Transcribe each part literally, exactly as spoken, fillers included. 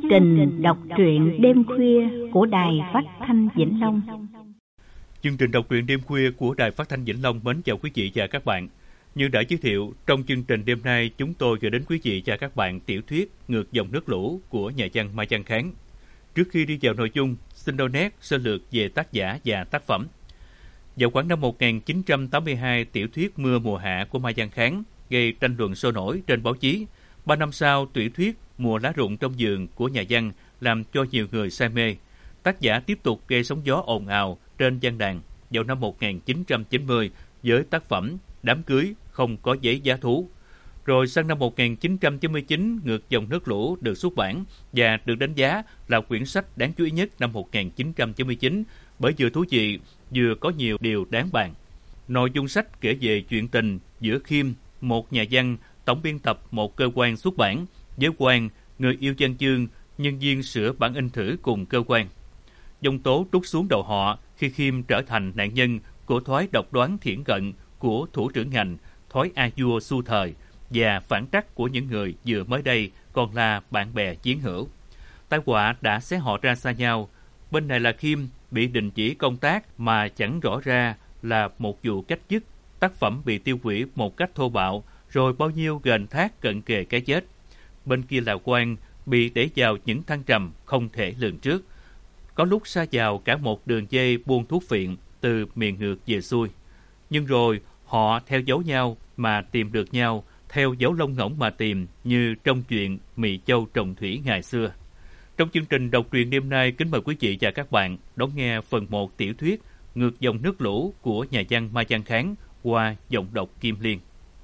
trình đọc truyện đêm khuya của Đài Phát thanh Vĩnh Long. Chương trình đọc truyện đêm khuya của Đài Phát thanh Vĩnh Long mến chào quý vị và các bạn. Như đã giới thiệu, trong chương trình đêm nay chúng tôi gửi đến quý vị và các bạn tiểu thuyết Ngược dòng nước lũ của nhà văn Mai Văn Kháng. Trước khi đi vào nội dung, xin đôi nét sơ lược về tác giả và tác phẩm. Vào khoảng năm một nghìn chín trăm tám mươi hai, tiểu thuyết Mưa mùa hạ của Mai Văn Kháng gây tranh luận sôi nổi trên báo chí. Ba năm sau, tiểu thuyết Mùa lá rụng trong vườn của nhà văn làm cho nhiều người say mê. Tác giả tiếp tục gây sóng gió ồn ào trên văn đàn vào năm một nghìn chín trăm chín mươi với tác phẩm Đám cưới không có giấy giá thú. Rồi sang năm một nghìn chín trăm chín mươi chín, Ngược dòng nước lũ được xuất bản và được đánh giá là quyển sách đáng chú ý nhất năm một nghìn chín trăm chín mươi chín bởi vừa thú vị, vừa có nhiều điều đáng bàn. Nội dung sách kể về chuyện tình giữa Khiêm, một nhà văn, tổng biên tập một cơ quan xuất bản, với Quang, người yêu văn chương, nhân viên sửa bản in thử cùng cơ quan. Dông tố trút xuống đầu họ khi Khiêm trở thành nạn nhân của thói độc đoán thiển cận của thủ trưởng ngành, thói a vua xu thời và phản trắc của những người vừa mới đây còn là bạn bè chiến hữu. Tai họa đã xé họ ra xa nhau. Bên này là Khiêm bị đình chỉ công tác mà chẳng rõ ra là một vụ cách chức, tác phẩm bị tiêu hủy một cách thô bạo, rồi bao nhiêu gền thác cận kề cái chết. Bên kia là Quang bị đẩy vào những thăng trầm không thể lường trước. Có lúc sa vào cả một đường dây buôn thuốc phiện từ miền ngược về xuôi. Nhưng rồi họ theo dấu nhau mà tìm được nhau, theo dấu lông ngỗng mà tìm, như trong chuyện Mị Châu trồng thủy ngày xưa. Trong chương trình đọc truyện đêm nay, kính mời quý vị và các bạn đón nghe phần một tiểu thuyết Ngược dòng nước lũ của nhà văn Mai Văn Kháng qua giọng đọc Kim Liên.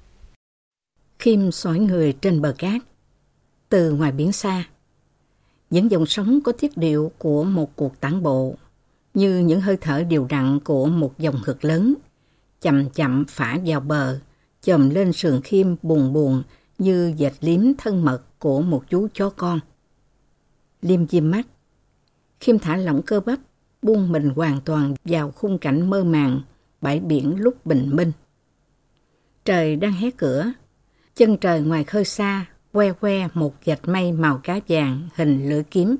Khiêm xoải người trên bờ cát. Từ ngoài biển xa, những dòng sóng có tiết điệu của một cuộc tản bộ, như những hơi thở đều đặn của một dòng ngực lớn, chậm chậm phả vào bờ, chồm lên sườn Khiêm buồn buồn như dệt liếm thân mật của một chú chó con. Liêm diêm mắt, Khiêm thả lỏng cơ bắp, buông mình hoàn toàn vào khung cảnh mơ màng bãi biển lúc bình minh. Trời đang hé cửa, chân trời ngoài khơi xa que que một vệt mây màu cá vàng hình lưỡi kiếm.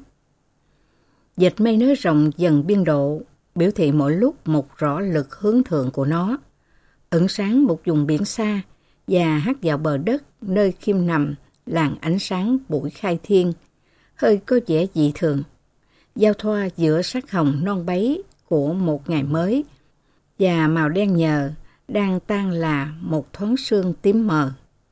Vệt mây nới rộng dần biên độ, biểu thị mỗi lúc một rõ lực hướng thượng của nó, ẩn sáng một vùng biển xa và hắt vào bờ đất nơi Khiêm nằm làn ánh sáng buổi khai thiên, hơi có vẻ dị thường, giao thoa giữa sắc hồng non bấy của một ngày mới và màu đen nhờ đang tan là một thoáng sương tím mờ.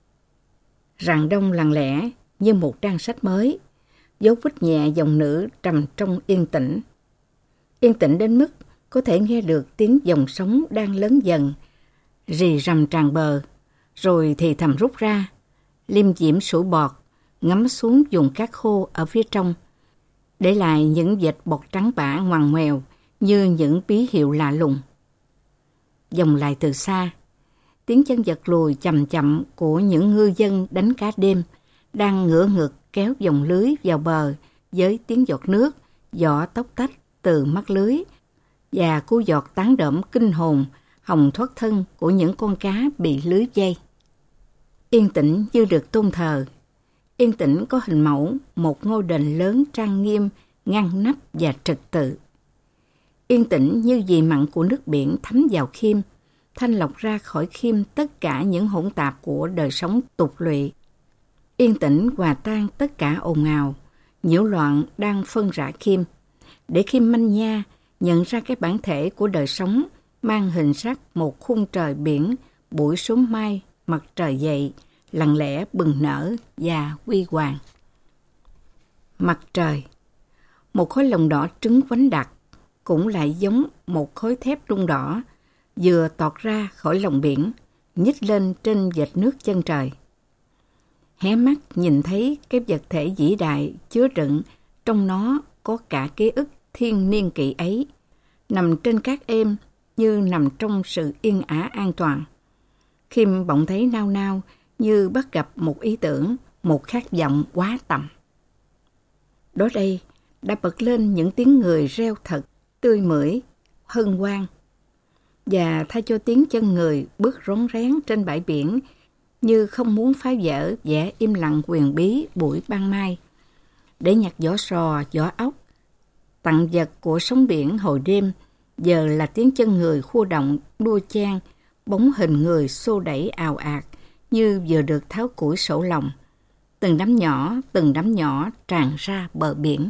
Rạng đông lặng lẽ như một trang sách mới, dấu vết nhẹ dòng nữ trầm trong yên tĩnh. Yên tĩnh đến mức có thể nghe được tiếng dòng sóng đang lớn dần, rì rầm tràn bờ, rồi thì thầm rút ra. Liêm diễm sủi bọt, ngắm xuống vùng cát khô ở phía trong, để lại những vệt bọt trắng bã ngoằn ngoèo như những bí hiệu lạ lùng. Vòng lại từ xa, tiếng chân giật lùi chậm chậm của những ngư dân đánh cá đêm đang ngửa ngực kéo dòng lưới vào bờ với tiếng giọt nước, giỏ tóc tách từ mắt lưới và cú giọt tán đẫm kinh hồn hồng thoát thân của những con cá bị lưới dây. Yên tĩnh như được tôn thờ. Yên tĩnh có hình mẫu một ngôi đền lớn trang nghiêm, ngăn nắp và trật tự. Yên tĩnh như vị mặn của nước biển thấm vào Khiêm, thanh lọc ra khỏi Khiêm tất cả những hỗn tạp của đời sống tục lụy. Yên tĩnh hòa tan tất cả ồn ào, nhiễu loạn đang phân rã Khiêm, để Khiêm manh nha nhận ra cái bản thể của đời sống mang hình sắc một khung trời biển, buổi sớm mai, mặt trời dậy, lặng lẽ bừng nở và huy hoàng. Mặt trời, một khối lồng đỏ trứng quánh đặc, cũng lại giống một khối thép đun đỏ, vừa tọt ra khỏi lòng biển, nhích lên trên vệt nước chân trời. Hé mắt nhìn thấy cái vật thể vĩ đại chứa đựng trong nó có cả ký ức thiên niên kỷ ấy, nằm trên cát êm như nằm trong sự yên ả an toàn. Khiêm bỗng thấy nao nao như bắt gặp một ý tưởng, một khát vọng quá tầm. Đó đây đã bật lên những tiếng người reo thật, tươi mưởi, hân hoan. Và thay cho tiếng chân người bước rón rén trên bãi biển như không muốn phá vỡ vẻ im lặng quyền bí buổi ban mai, để nhặt vỏ sò, vỏ ốc. Tặng vật của sóng biển hồi đêm giờ là tiếng chân người khua động, đua chen, bóng hình người xô đẩy ào ạt như vừa được tháo củi sổ lòng. Từng đám nhỏ, từng đám nhỏ tràn ra bờ biển.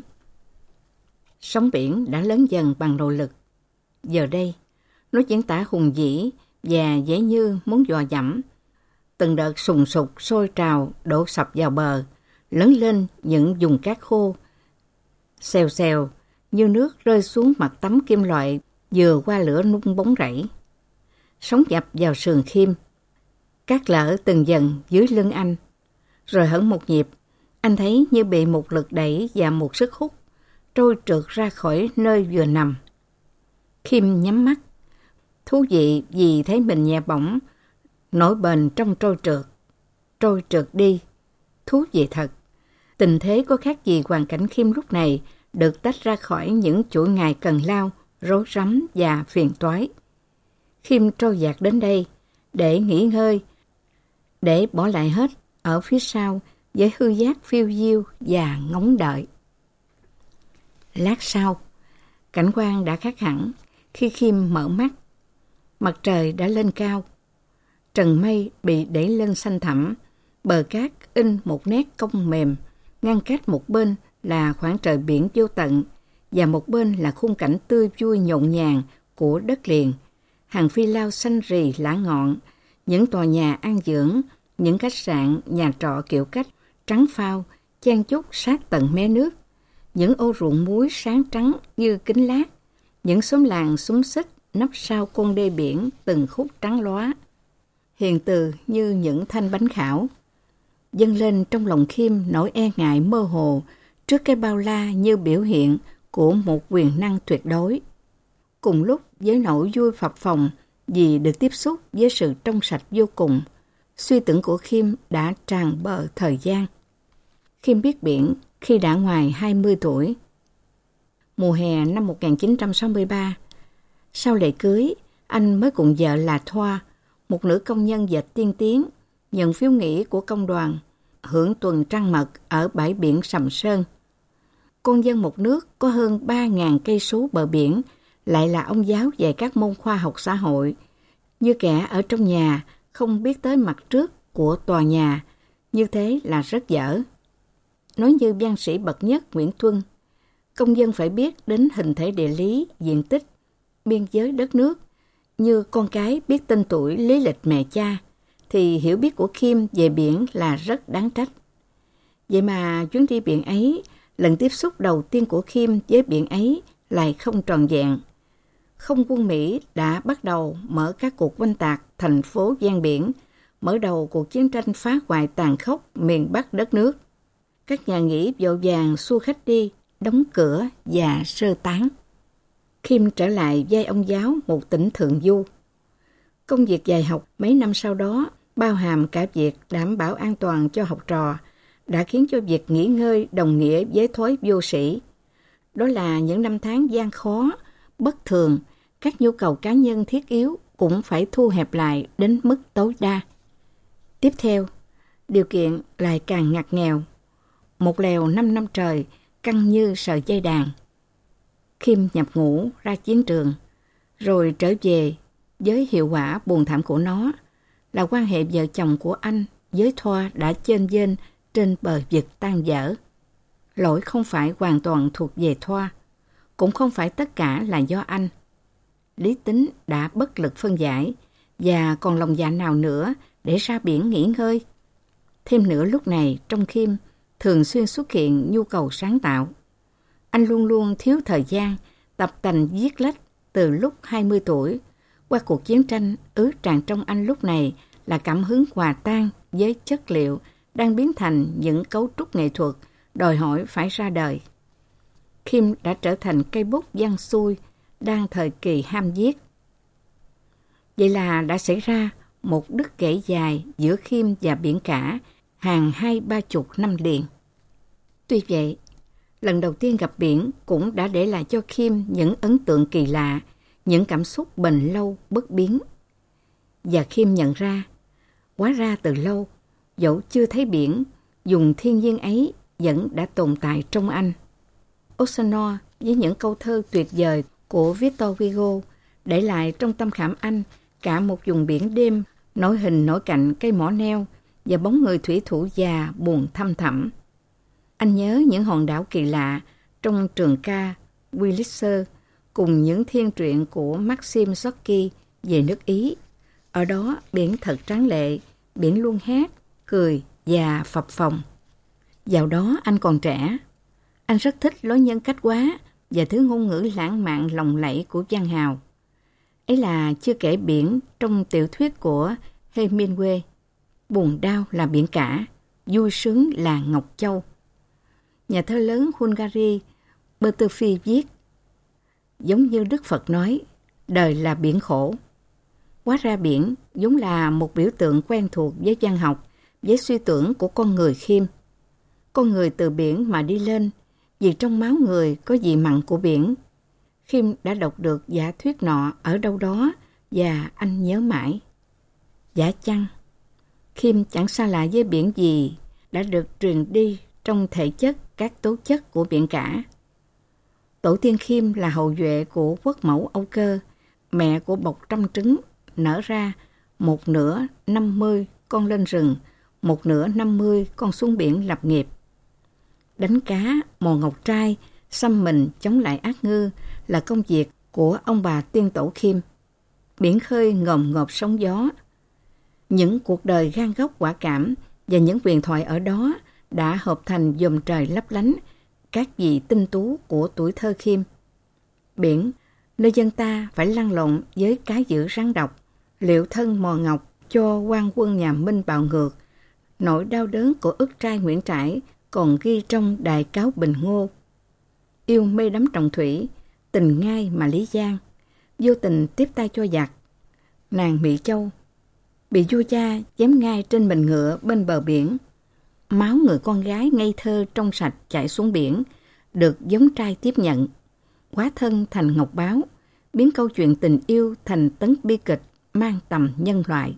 Sóng biển đã lớn dần bằng nội lực. Giờ đây, nó diễn tả hùng vĩ và dễ như muốn dò dẫm. Từng đợt sùng sục sôi trào đổ sập vào bờ, lớn lên những vùng cát khô. Xèo xèo như nước rơi xuống mặt tấm kim loại vừa qua lửa nung bóng rẫy. Sóng dập vào sườn Khiêm. Cát lở từng dần dưới lưng anh. Rồi hẳn một nhịp, anh thấy như bị một lực đẩy và một sức hút, trôi trượt ra khỏi nơi vừa nằm. Khiêm nhắm mắt. Thú vị vì thấy mình nhẹ bỏng, nổi bền trong trôi trượt. Trôi trượt đi. Thú vị thật. Tình thế có khác gì hoàn cảnh Khiêm lúc này được tách ra khỏi những chuỗi ngày cần lao, rối rắm và phiền toái. Khiêm trôi dạt đến đây để nghỉ ngơi, để bỏ lại hết ở phía sau với hư giác phiêu diêu và ngóng đợi. Lát sau, cảnh quan đã khác hẳn khi Khiêm mở mắt. Mặt trời đã lên cao. Trần mây bị đẩy lên xanh thẳm, bờ cát in một nét cong mềm, ngăn cách một bên là khoảng trời biển vô tận và một bên là khung cảnh tươi vui nhộn nhàng của đất liền. Hàng phi lao xanh rì lã ngọn, những tòa nhà an dưỡng, những khách sạn, nhà trọ kiểu cách, trắng phao, chen chúc sát tận mé nước, những ô ruộng muối sáng trắng như kính lát, những xóm làng xúm xít nấp sau con đê biển từng khúc trắng lóa, hiền từ như những thanh bánh khảo. Dâng lên trong lòng Khiêm nỗi e ngại mơ hồ trước cái bao la như biểu hiện của một quyền năng tuyệt đối. Cùng lúc với nỗi vui phập phồng vì được tiếp xúc với sự trong sạch vô cùng, suy tưởng của Khiêm đã tràn bờ thời gian. Khiêm biết biển khi đã ngoài hai mươi tuổi. Mùa hè năm một nghìn chín trăm sáu mươi ba, sau lễ cưới, anh mới cùng vợ là Thoa, một nữ công nhân dệt tiên tiến, nhận phiếu nghỉ của công đoàn, hưởng tuần trăng mật ở bãi biển Sầm Sơn. Con dân một nước có hơn ba nghìn cây số bờ biển, lại là ông giáo dạy các môn khoa học xã hội, như kẻ ở trong nhà không biết tới mặt trước của tòa nhà, như thế là rất dở. Nói như văn sĩ bậc nhất Nguyễn Tuân, công dân phải biết đến hình thể địa lý, diện tích, biên giới đất nước, như con cái biết tên tuổi lý lịch mẹ cha, thì hiểu biết của Khiêm về biển là rất đáng trách. Vậy mà chuyến đi biển ấy, lần tiếp xúc đầu tiên của Khiêm với biển ấy lại không tròn vẹn. Không quân Mỹ đã bắt đầu mở các cuộc oanh tạc thành phố ven biển, mở đầu cuộc chiến tranh phá hoại tàn khốc miền Bắc đất nước. Các nhà nghỉ vội vàng xua khách đi, đóng cửa và sơ tán. Khiêm trở lại vai ông giáo một tỉnh thượng du. Công việc dạy học mấy năm sau đó, bao hàm cả việc đảm bảo an toàn cho học trò, đã khiến cho việc nghỉ ngơi đồng nghĩa với thói vô sĩ. Đó là những năm tháng gian khó, bất thường, các nhu cầu cá nhân thiết yếu cũng phải thu hẹp lại đến mức tối đa. Tiếp theo, điều kiện lại càng ngặt nghèo. Một lèo năm năm trời, căng như sợi dây đàn. Khiêm nhập ngũ ra chiến trường, rồi trở về với hiệu quả buồn thảm của nó là quan hệ vợ chồng của anh với Thoa đã chênh vênh trên bờ vực tan vỡ. Lỗi không phải hoàn toàn thuộc về Thoa, cũng không phải tất cả là do anh. Lý tính đã bất lực phân giải, và còn lòng dạ nào nữa để ra biển nghỉ ngơi. Thêm nữa lúc này trong Khiêm thường xuyên xuất hiện nhu cầu sáng tạo. Anh luôn luôn thiếu thời gian, tập tành viết lách từ lúc hai mươi tuổi. Qua cuộc chiến tranh, ứ tràn trong anh lúc này là cảm hứng hòa tan với chất liệu đang biến thành những cấu trúc nghệ thuật đòi hỏi phải ra đời. Khiêm đã trở thành cây bút văn xuôi, đang thời kỳ ham viết. Vậy là đã xảy ra một đứt gãy dài giữa Khiêm và biển cả hàng hai ba chục năm liền. Tuy vậy, lần đầu tiên gặp biển cũng đã để lại cho Khiêm những ấn tượng kỳ lạ, những cảm xúc bền lâu bất biến. Và Khiêm nhận ra, hóa ra từ lâu, dẫu chưa thấy biển, dùng thiên nhiên ấy vẫn đã tồn tại trong anh. Oxenor với những câu thơ tuyệt vời của Victor Hugo để lại trong tâm khảm anh cả một vùng biển đêm nổi hình nổi cạnh cây mỏ neo và bóng người thủy thủ già buồn thăm thẳm. Anh nhớ những hòn đảo kỳ lạ trong trường ca Wurlitzer cùng những thiên truyện của Maxim Gorky về nước Ý. Ở đó biển thật tráng lệ, biển luôn hát, cười và phập phồng. Vào đó anh còn trẻ. Anh rất thích lối nhân cách quá và thứ ngôn ngữ lãng mạn lộng lẫy của văn hào. Ấy là chưa kể biển trong tiểu thuyết của Hemingway. Buồn đau là biển cả, vui sướng là Ngọc Châu. Nhà thơ lớn Hungary Bertalan viết, giống như Đức Phật nói, đời là biển khổ. Hóa ra biển vốn là một biểu tượng quen thuộc với văn học, với suy tưởng của con người Khiêm. Con người từ biển mà đi lên, vì trong máu người có vị mặn của biển. Khiêm đã đọc được giả thuyết nọ ở đâu đó và anh nhớ mãi. Giả chăng, Khiêm chẳng xa lạ với biển gì đã được truyền đi trong thể chất các tố chất của biển cả. Tổ tiên Khiêm là hậu duệ của quốc mẫu Âu Cơ, mẹ của bọc trăm trứng, nở ra một nửa năm mươi con lên rừng, một nửa năm mươi con xuống biển lập nghiệp. Đánh cá, mò ngọc trai, xăm mình chống lại ác ngư là công việc của ông bà tiên tổ Khiêm. Biển khơi ngòm ngộp sóng gió. Những cuộc đời gan góc quả cảm và những huyền thoại ở đó đã hợp thành dòm trời lấp lánh các vị tinh tú của tuổi thơ Khiêm. Biển, nơi dân ta phải lăn lộn với cá dữ rắn độc, liệu thân mò ngọc cho quan quân nhà Minh bạo ngược. Nỗi đau đớn của ức trai Nguyễn Trãi còn ghi trong Đại Cáo Bình Ngô. Yêu mê đắm trọng thủy, tình ngai mà Lý Giang, vô tình tiếp tay cho giặc. Nàng Mỹ Châu bị vua cha chém ngay trên mình ngựa bên bờ biển. Máu người con gái ngây thơ trong sạch chảy xuống biển, được giống trai tiếp nhận. Hóa thân thành ngọc báo, biến câu chuyện tình yêu thành tấn bi kịch mang tầm nhân loại.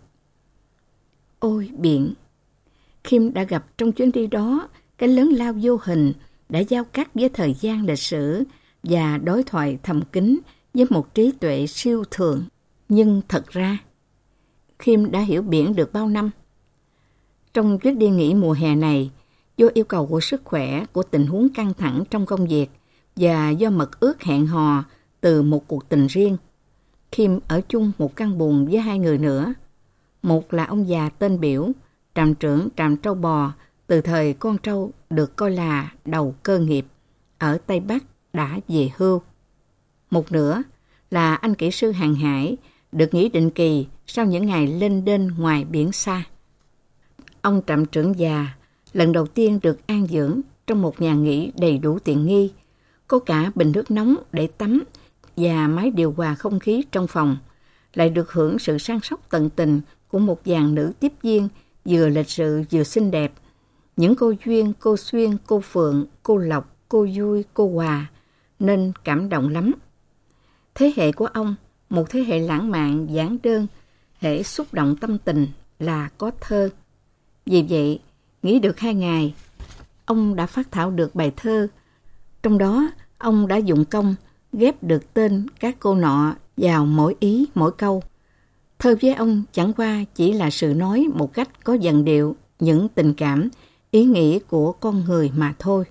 Ôi biển! Khiêm đã gặp trong chuyến đi đó cái lớn lao vô hình đã giao cắt với thời gian lịch sử và đối thoại thầm kín với một trí tuệ siêu thường. Nhưng thật ra, Khiêm đã hiểu biển được bao năm. Trong chuyến đi nghỉ mùa hè này, do yêu cầu của sức khỏe, của tình huống căng thẳng trong công việc và do mật ước hẹn hò từ một cuộc tình riêng, Khiêm ở chung một căn buồng với hai người nữa. Một là ông già tên Biểu, trạm trưởng trạm trâu bò, từ thời con trâu được coi là đầu cơ nghiệp, ở Tây Bắc đã về hưu. Một nữa là anh kỹ sư hàng hải, được nghỉ định kỳ sau những ngày lênh đênh ngoài biển xa. Ông trạm trưởng già lần đầu tiên được an dưỡng trong một nhà nghỉ đầy đủ tiện nghi, có cả bình nước nóng để tắm và máy điều hòa không khí trong phòng, lại được hưởng sự săn sóc tận tình của một dàn nữ tiếp viên vừa lịch sự vừa xinh đẹp. Những cô Duyên, cô Xuyên, cô Phượng, cô Lộc, cô Vui, cô Hòa, nên cảm động lắm. Thế hệ của ông, một thế hệ lãng mạn, giản đơn, hễ xúc động tâm tình là có thơ. Vì vậy, nghỉ được hai ngày, ông đã phát thảo được bài thơ. Trong đó, ông đã dụng công ghép được tên các cô nọ vào mỗi ý, mỗi câu. Thơ với ông chẳng qua chỉ là sự nói một cách có dần điệu những tình cảm, ý nghĩ của con người mà thôi.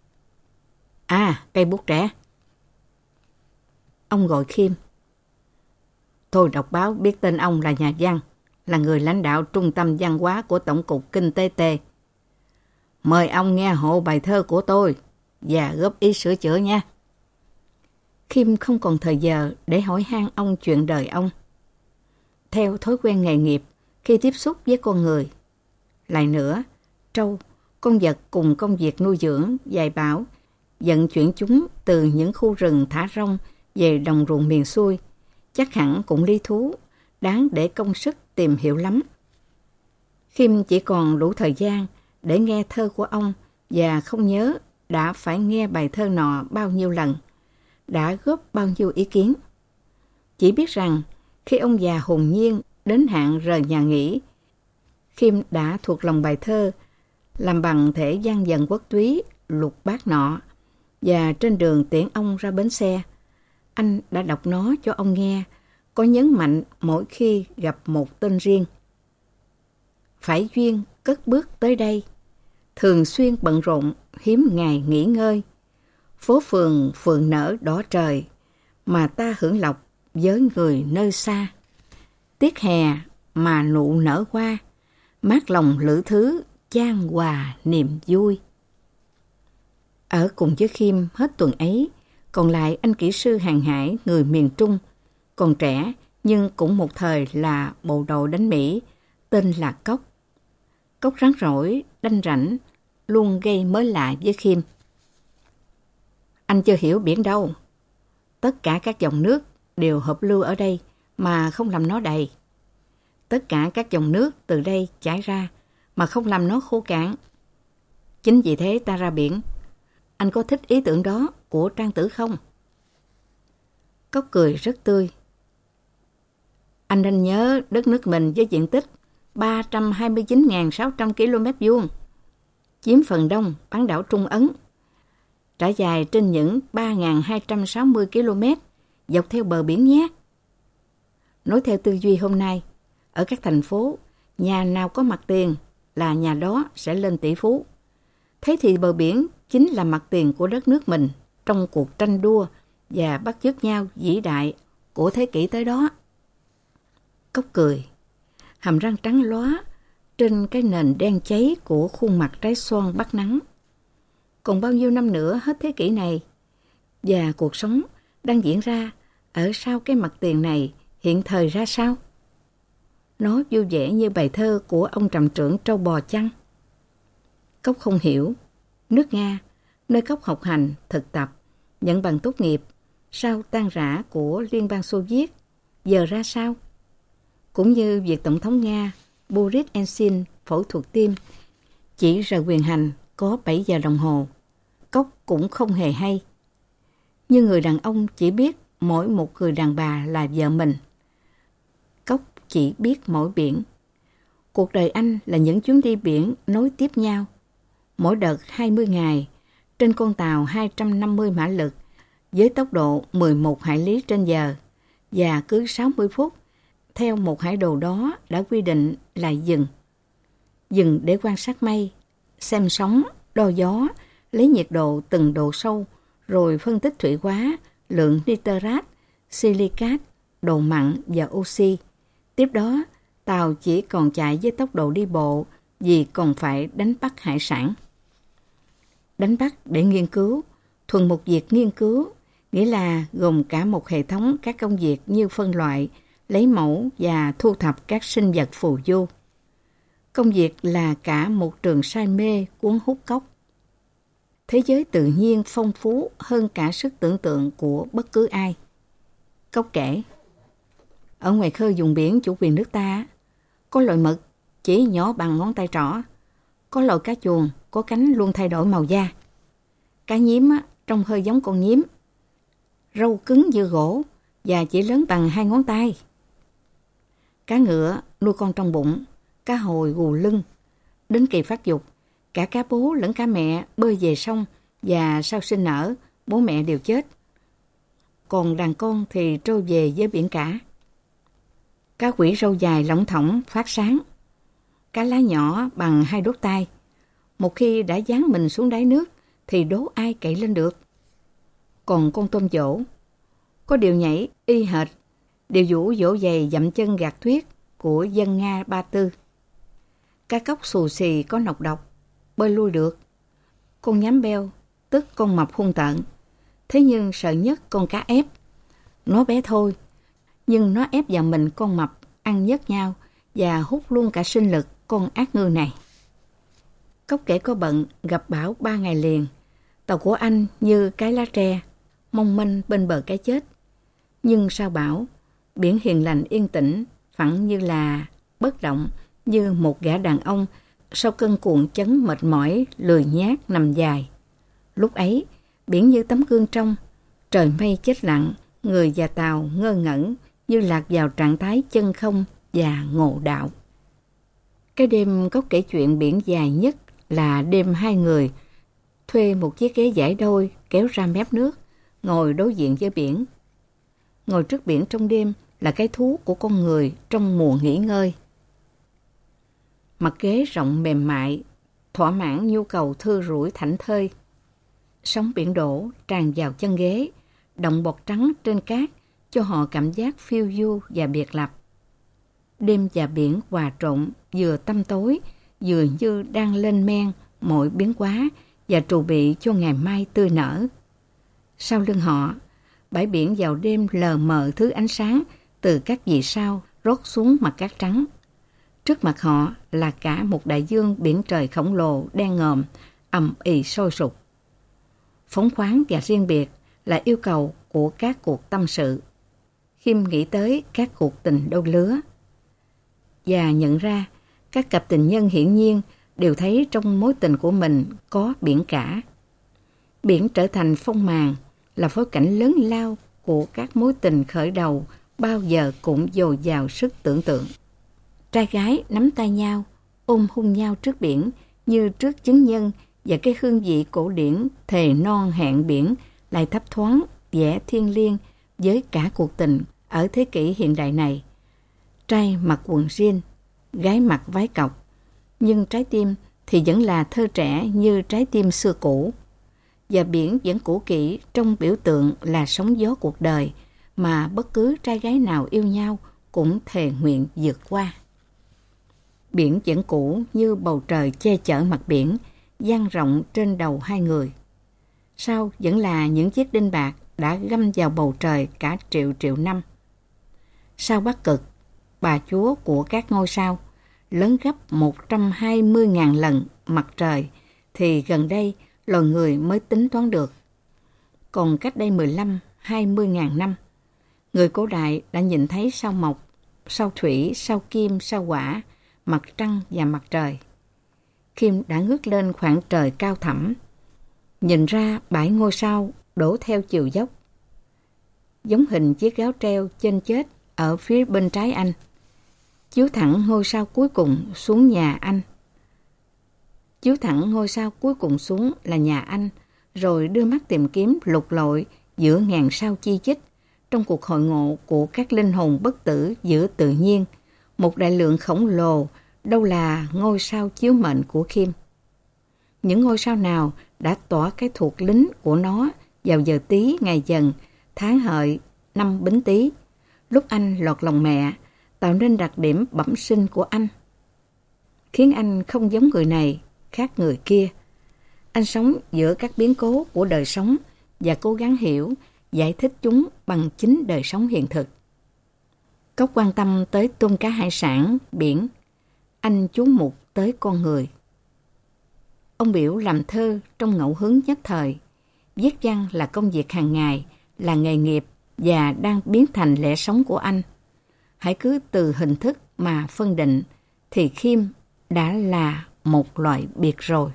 À, cây bút trẻ. Ông gọi Khiêm. Tôi đọc báo biết tên ông là nhà văn, là người lãnh đạo trung tâm văn hóa của Tổng cục Kinh tế T. Mời ông nghe hộ bài thơ của tôi và góp ý sửa chữa nha. Khiêm không còn thời giờ để hỏi han ông chuyện đời ông. Theo thói quen nghề nghiệp khi tiếp xúc với con người. Lại nữa, trâu, con vật cùng công việc nuôi dưỡng, dạy bảo, vận chuyển chúng từ những khu rừng thả rông về đồng ruộng miền xuôi, chắc hẳn cũng lý thú, đáng để công sức tìm hiểu lắm. Khiêm chỉ còn đủ thời gian để nghe thơ của ông và không nhớ đã phải nghe bài thơ nọ bao nhiêu lần, đã góp bao nhiêu ý kiến. Chỉ biết rằng khi ông già hồn nhiên đến hạn rời nhà nghỉ, Khiêm đã thuộc lòng bài thơ làm bằng thể gian dần quốc túy lục bát nọ, và trên đường tiễn ông ra bến xe, anh đã đọc nó cho ông nghe, có nhấn mạnh mỗi khi gặp một tên riêng. Phải duyên cất bước tới đây, thường xuyên bận rộn, hiếm ngày nghỉ ngơi. Phố phường phượng nở đỏ trời, mà ta hưởng lộc với người nơi xa. Tiết hè mà nụ nở hoa, mát lòng lữ thứ chan hòa niềm vui. Ở cùng với Khiêm hết tuần ấy, còn lại anh kỹ sư hàng hải người miền Trung, còn trẻ nhưng cũng một thời là bộ đội đánh Mỹ, tên là Cốc. Cốc rắn rỏi, đanh rảnh, luôn gây mới lạ với Khiêm. Anh chưa hiểu biển đâu. Tất cả các dòng nước đều hợp lưu ở đây mà không làm nó đầy. Tất cả các dòng nước từ đây chảy ra mà không làm nó khô cạn. Chính vì thế ta ra biển. Anh có thích ý tưởng đó của Trang Tử không? Cốc cười rất tươi. Anh nên nhớ đất nước mình với diện tích ba trăm hai mươi chín nghìn sáu trăm ki lô mét vuông, chiếm phần đông bán đảo Trung Ấn, trải dài trên những ba nghìn hai trăm sáu mươi ki lô mét dọc theo bờ biển nhé. Nói theo tư duy hôm nay, ở các thành phố, nhà nào có mặt tiền là nhà đó sẽ lên tỷ phú. Thế thì bờ biển chính là mặt tiền của đất nước mình trong cuộc tranh đua và bắt chước nhau vĩ đại của thế kỷ tới đó. Cốc cười, hàm răng trắng lóa trên cái nền đen cháy của khuôn mặt trái xoan bắt nắng. Còn bao nhiêu năm nữa hết thế kỷ này, và cuộc sống đang diễn ra ở sau cái mặt tiền này hiện thời ra sao? Nó vui vẻ như bài thơ của ông trầm trưởng trâu bò chăng? Cốc không hiểu. Nước Nga, nơi Cốc học hành, thực tập, nhận bằng tốt nghiệp sau tan rã của Liên bang Xô Viết, giờ ra sao? Cũng như việc Tổng thống Nga Boris Yeltsin phẫu thuật tim chỉ rời quyền hành có bảy giờ đồng hồ, Cốc cũng không hề hay. Như người đàn ông chỉ biết mỗi một người đàn bà là vợ mình, Cốc chỉ biết mỗi biển. Cuộc đời anh là những chuyến đi biển nối tiếp nhau, mỗi đợt hai mươi ngày, trên con tàu hai trăm năm mươi mã lực, với tốc độ mười một hải lý trên giờ, và cứ sáu mươi phút, theo một hải đồ đó đã quy định là dừng. Dừng để quan sát mây, xem sóng, đo gió, lấy nhiệt độ từng độ sâu, rồi phân tích thủy hóa, lượng nitrat, silicat, độ mặn và oxy. Tiếp đó, tàu chỉ còn chạy với tốc độ đi bộ vì còn phải đánh bắt hải sản. Đánh bắt để nghiên cứu, thuần một việc nghiên cứu, nghĩa là gồm cả một hệ thống các công việc như phân loại, lấy mẫu và thu thập các sinh vật phù du. Công việc là cả một trường say mê cuốn hút Cốc. Thế giới tự nhiên phong phú hơn cả sức tưởng tượng của bất cứ ai. Cốc kể, ở ngoài khơi vùng biển chủ quyền nước ta, có loài mực chỉ nhỏ bằng ngón tay trỏ, có loài cá chuồn có cánh luôn thay đổi màu da. Cá nhím trông hơi giống con nhím, râu cứng như gỗ và chỉ lớn bằng hai ngón tay. Cá ngựa nuôi con trong bụng, cá hồi gù lưng. Đến kỳ phát dục, cả cá bố lẫn cá mẹ bơi về sông và sau sinh nở, bố mẹ đều chết. Còn đàn con thì trôi về với biển cả. Cá quỷ râu dài lỏng thỏng phát sáng. Cá lá nhỏ bằng hai đốt tay. Một khi đã dán mình xuống đáy nước thì đố ai cậy lên được. Còn con tôm dỗ, có điều nhảy y hệt điều vũ dỗ giày dậm chân gạt tuyết của dân Nga Ba Tư. Cá cóc xù xì có nọc độc, bơi lui được. Con nhám beo, tức con mập hung tợn. Thế nhưng sợ nhất con cá ép. Nó bé thôi, nhưng nó ép vào mình con mập, ăn nhớt nhau và hút luôn cả sinh lực con ác ngư này. Cốc kể có bận gặp bão ba ngày liền. Tàu của anh như cái lá tre, mong manh bên bờ cái chết. Nhưng sau bão, biển hiền lành yên tĩnh, phẳng như là bất động, như một gã đàn ông sau cơn cuồng chấn mệt mỏi, lười nhác nằm dài. Lúc ấy, biển như tấm gương trong, trời mây chết lặng, người và tàu ngơ ngẩn như lạc vào trạng thái chân không và ngộ đạo. Cái đêm Cốc kể chuyện biển dài nhất là đêm hai người thuê một chiếc ghế giải đôi kéo ra mép nước, ngồi đối diện với biển. Ngồi trước biển trong đêm là cái thú của con người trong mùa nghỉ ngơi. Mặt ghế rộng mềm mại, thỏa mãn nhu cầu thư rủi thảnh thơi. Sóng biển đổ tràn vào chân ghế, động bọt trắng trên cát cho họ cảm giác phiêu du và biệt lập. Đêm và biển hòa trộn, vừa tăm tối, vừa như đang lên men mọi biến hóa và trù bị cho ngày mai tươi nở. Sau lưng họ, bãi biển vào đêm lờ mờ thứ ánh sáng từ các vì sao rót xuống mặt cát trắng. Trước mặt họ là cả một đại dương biển trời khổng lồ đen ngòm, ầm ĩ sôi sục. Phóng khoáng và riêng biệt là yêu cầu của các cuộc tâm sự. Khiêm nghĩ tới các cuộc tình đôi lứa và nhận ra các cặp tình nhân hiển nhiên đều thấy trong mối tình của mình có biển cả. Biển trở thành phong màn là phối cảnh lớn lao của các mối tình khởi đầu bao giờ cũng dồi dào sức tưởng tượng. Trai gái nắm tay nhau, ôm hôn nhau trước biển như trước chứng nhân, và cái hương vị cổ điển thề non hẹn biển lại thấp thoáng vẻ thiêng liêng với cả cuộc tình ở thế kỷ hiện đại này. Trai mặc quần jean, gái mặc váy cọc, nhưng trái tim thì vẫn là thơ trẻ như trái tim xưa cũ. Và biển vẫn cũ kỹ trong biểu tượng là sóng gió cuộc đời mà bất cứ trai gái nào yêu nhau cũng thề nguyện vượt qua. Biển vẫn cũ như bầu trời che chở mặt biển, dang rộng trên đầu hai người. Sau vẫn là những chiếc đinh bạc đã găm vào bầu trời cả triệu triệu năm. Sao Bắc Cực, bà chúa của các ngôi sao, lớn gấp một trăm hai mươi nghìn lần mặt trời, thì gần đây loài người mới tính toán được. Còn cách đây mười lăm hai mươi nghìn năm, người cổ đại đã nhìn thấy sao Mộc, sao Thủy, sao Kim, sao Hỏa, mặt trăng và mặt trời. Khiêm đã ngước lên khoảng trời cao thẳm, nhìn ra bãi ngôi sao đổ theo chiều dốc, giống hình chiếc gáo treo trên chết ở phía bên trái anh, chiếu thẳng ngôi sao cuối cùng xuống nhà anh. Chiếu thẳng ngôi sao cuối cùng xuống là nhà anh, rồi đưa mắt tìm kiếm lục lội giữa ngàn sao chi chít trong cuộc hội ngộ của các linh hồn bất tử giữa tự nhiên, một đại lượng khổng lồ đâu là ngôi sao chiếu mệnh của Khiêm. Những ngôi sao nào đã tỏa cái thuộc lính của nó vào giờ Tý ngày Dần, tháng Hợi, năm Bính Tý, lúc anh lọt lòng mẹ, tạo nên đặc điểm bẩm sinh của anh, khiến anh không giống người này khác người kia. Anh sống giữa các biến cố của đời sống và cố gắng hiểu, giải thích chúng bằng chính đời sống hiện thực. Có quan tâm tới tôm cá hải sản, biển, anh chú mục tới con người. Ông biểu làm thơ trong ngẫu hứng nhất thời, viết văn là công việc hàng ngày, là nghề nghiệp và đang biến thành lẽ sống của anh. Hãy cứ từ hình thức mà phân định thì Khiêm đã là một loại biệt rồi.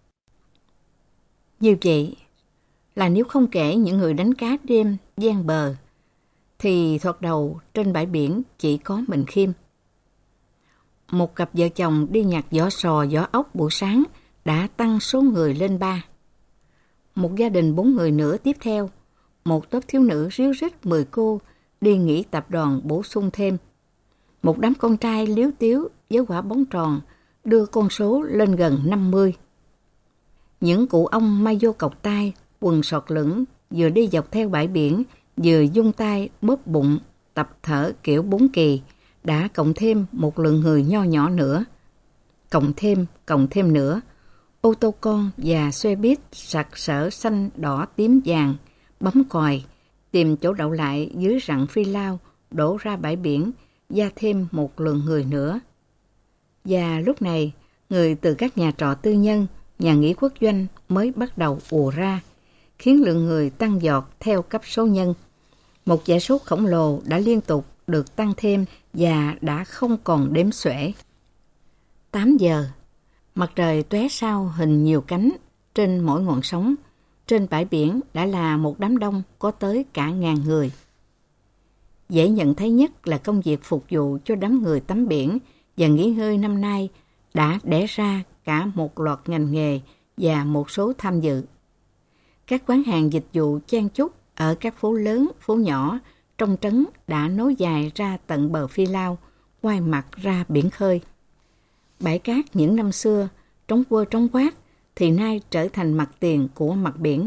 Như vậy là nếu không kể những người đánh cá đêm ven bờ, thì thoạt đầu trên bãi biển chỉ có mình Khiêm. Một cặp vợ chồng đi nhặt vỏ sò, vỏ ốc buổi sáng đã tăng số người lên ba. Một gia đình bốn người nữa tiếp theo, một tốp thiếu nữ ríu rít mười cô đi nghỉ tập đoàn bổ sung thêm. Một đám con trai liếu tiếu với quả bóng tròn đưa con số lên gần năm mươi. Những cụ ông may vô cọc tay, quần sọt lửng, vừa đi dọc theo bãi biển, vừa dung tay bóp bụng, tập thở kiểu bốn kỳ, đã cộng thêm một lượng người nho nhỏ nữa. Cộng thêm, cộng thêm nữa, ô tô con và xe buýt sặc sỡ xanh đỏ tím vàng, bấm còi, tìm chỗ đậu lại dưới rặng phi lao, đổ ra bãi biển, gia thêm một lượng người nữa. Và lúc này, người từ các nhà trọ tư nhân, nhà nghỉ quốc doanh mới bắt đầu ùa ra, khiến lượng người tăng giọt theo cấp số nhân. Một dãy số khổng lồ đã liên tục được tăng thêm và đã không còn đếm xuể. tám giờ, mặt trời tóe sao hình nhiều cánh trên mỗi ngọn sóng. Trên bãi biển đã là một đám đông có tới cả ngàn người. Dễ nhận thấy nhất là công việc phục vụ cho đám người tắm biển và nghỉ ngơi năm nay đã đẻ ra cả một loạt ngành nghề và một số tham dự. Các quán hàng dịch vụ chen chúc ở các phố lớn, phố nhỏ trong trấn đã nối dài ra tận bờ Phi Lao, quay mặt ra biển khơi. Bãi cát những năm xưa, trống quơ trống quát, thì nay trở thành mặt tiền của mặt biển.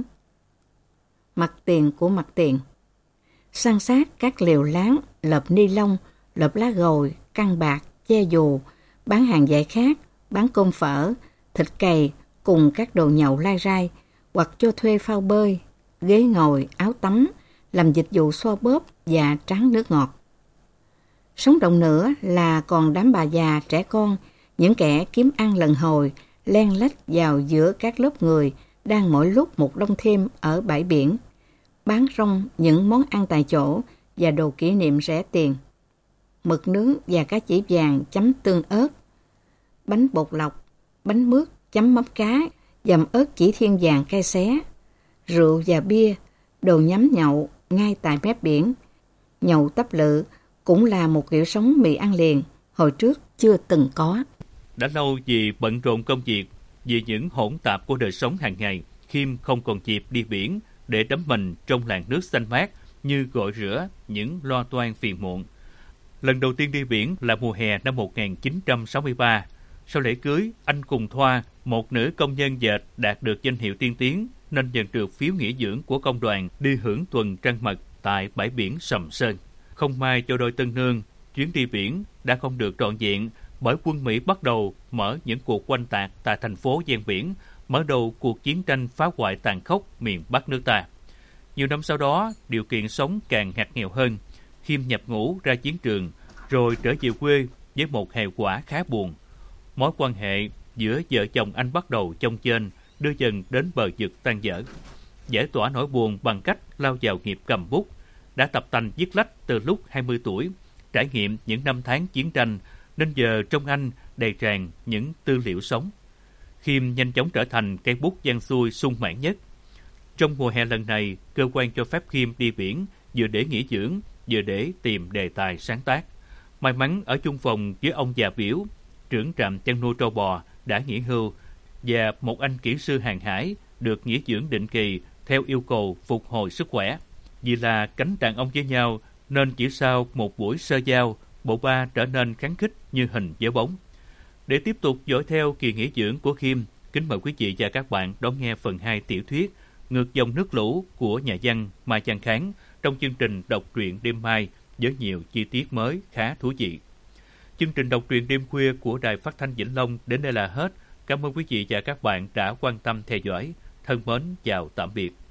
Mặt tiền của mặt tiền. San sát các lều láng, lợp ni lông, lợp lá gồi, căn bạc, che dù, bán hàng dại khác, bán cơm phở, thịt cầy cùng các đồ nhậu lai rai, hoặc cho thuê phao bơi, ghế ngồi, áo tắm, làm dịch vụ xoa bóp và tráng nước ngọt. Sống động nữa là còn đám bà già, trẻ con, những kẻ kiếm ăn lần hồi, len lách vào giữa các lớp người đang mỗi lúc một đông thêm ở bãi biển, bán rong những món ăn tại chỗ và đồ kỷ niệm rẻ tiền. Mực nướng và cá chỉ vàng chấm tương ớt, bánh bột lọc, bánh mướt chấm mắm cá, dầm ớt chỉ thiên vàng cay xé, rượu và bia, đồ nhắm nhậu ngay tại mép biển. Nhậu tấp lự cũng là một kiểu sống mì ăn liền, hồi trước chưa từng có. Đã lâu vì bận rộn công việc, vì những hỗn tạp của đời sống hàng ngày, Khiêm không còn dịp đi biển để đắm mình trong làn nước xanh mát như gội rửa những lo toan phiền muộn. Lần đầu tiên đi biển là mùa hè năm một nghìn chín trăm sáu mươi ba. Sau lễ cưới, anh cùng Thoa, một nữ công nhân dệt đạt được danh hiệu tiên tiến, nên nhận được phiếu nghỉ dưỡng của công đoàn đi hưởng tuần trăng mật tại bãi biển Sầm Sơn. Không may cho đôi tân nương, chuyến đi biển đã không được trọn vẹn bởi quân Mỹ bắt đầu mở những cuộc oanh tạc tại thành phố ven biển, mở đầu cuộc chiến tranh phá hoại tàn khốc miền Bắc nước ta. Nhiều năm sau đó, điều kiện sống càng ngặt nghèo hơn. Khiêm nhập ngũ ra chiến trường, rồi trở về quê với một hệ quả khá buồn. Mối quan hệ giữa vợ chồng anh bắt đầu chông chênh, đưa dần đến bờ vực tan vỡ. Giải tỏa nỗi buồn bằng cách lao vào nghiệp cầm bút, đã tập tành viết lách từ lúc hai mươi tuổi, trải nghiệm những năm tháng chiến tranh, nên giờ trong anh đầy tràn những tư liệu sống. Khiêm nhanh chóng trở thành cây bút giang xuôi sung mãn nhất. Trong mùa hè lần này, cơ quan cho phép Khiêm đi biển, vừa để nghỉ dưỡng, vừa để tìm đề tài sáng tác. May mắn ở chung phòng với ông già Biểu, trưởng trạm chăn nuôi trâu bò đã nghỉ hưu, và một anh kỹ sư hàng hải được nghỉ dưỡng định kỳ theo yêu cầu phục hồi sức khỏe. Vì là cánh đàn ông với nhau, nên chỉ sau một buổi sơ giao, bộ ba trở nên kháng khích như hình với bóng. Để tiếp tục dõi theo kỳ nghỉ dưỡng của Khiêm, kính mời quý vị và các bạn đón nghe phần hai tiểu thuyết Ngược dòng nước lũ của nhà văn Mai Văn Kháng trong chương trình đọc truyện đêm mai với nhiều chi tiết mới khá thú vị. Chương trình đọc truyện đêm khuya của Đài Phát thanh Vĩnh Long đến đây là hết. Cảm ơn quý vị và các bạn đã quan tâm theo dõi. Thân mến chào tạm biệt.